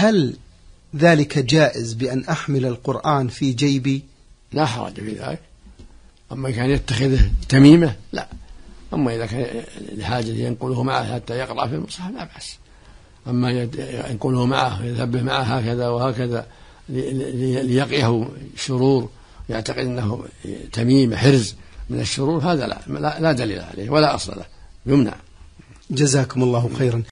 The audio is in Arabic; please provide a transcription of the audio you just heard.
هل ذلك جائز بأن أحمل القرآن في جيبي؟ لا حرج في ذلك. أما كان يتخذه تميمة لا. أما إذا كان لحاجة ينقله معه حتى يقرأ في المصحف لا بأس. أما ينقله معه ويذهب به معه هكذا وهكذا ليقيه شرور يعتقد أنه تميمة حرز من الشرور، هذا لا دليل عليه ولا أصل له، يمنع. جزاكم الله خيرا.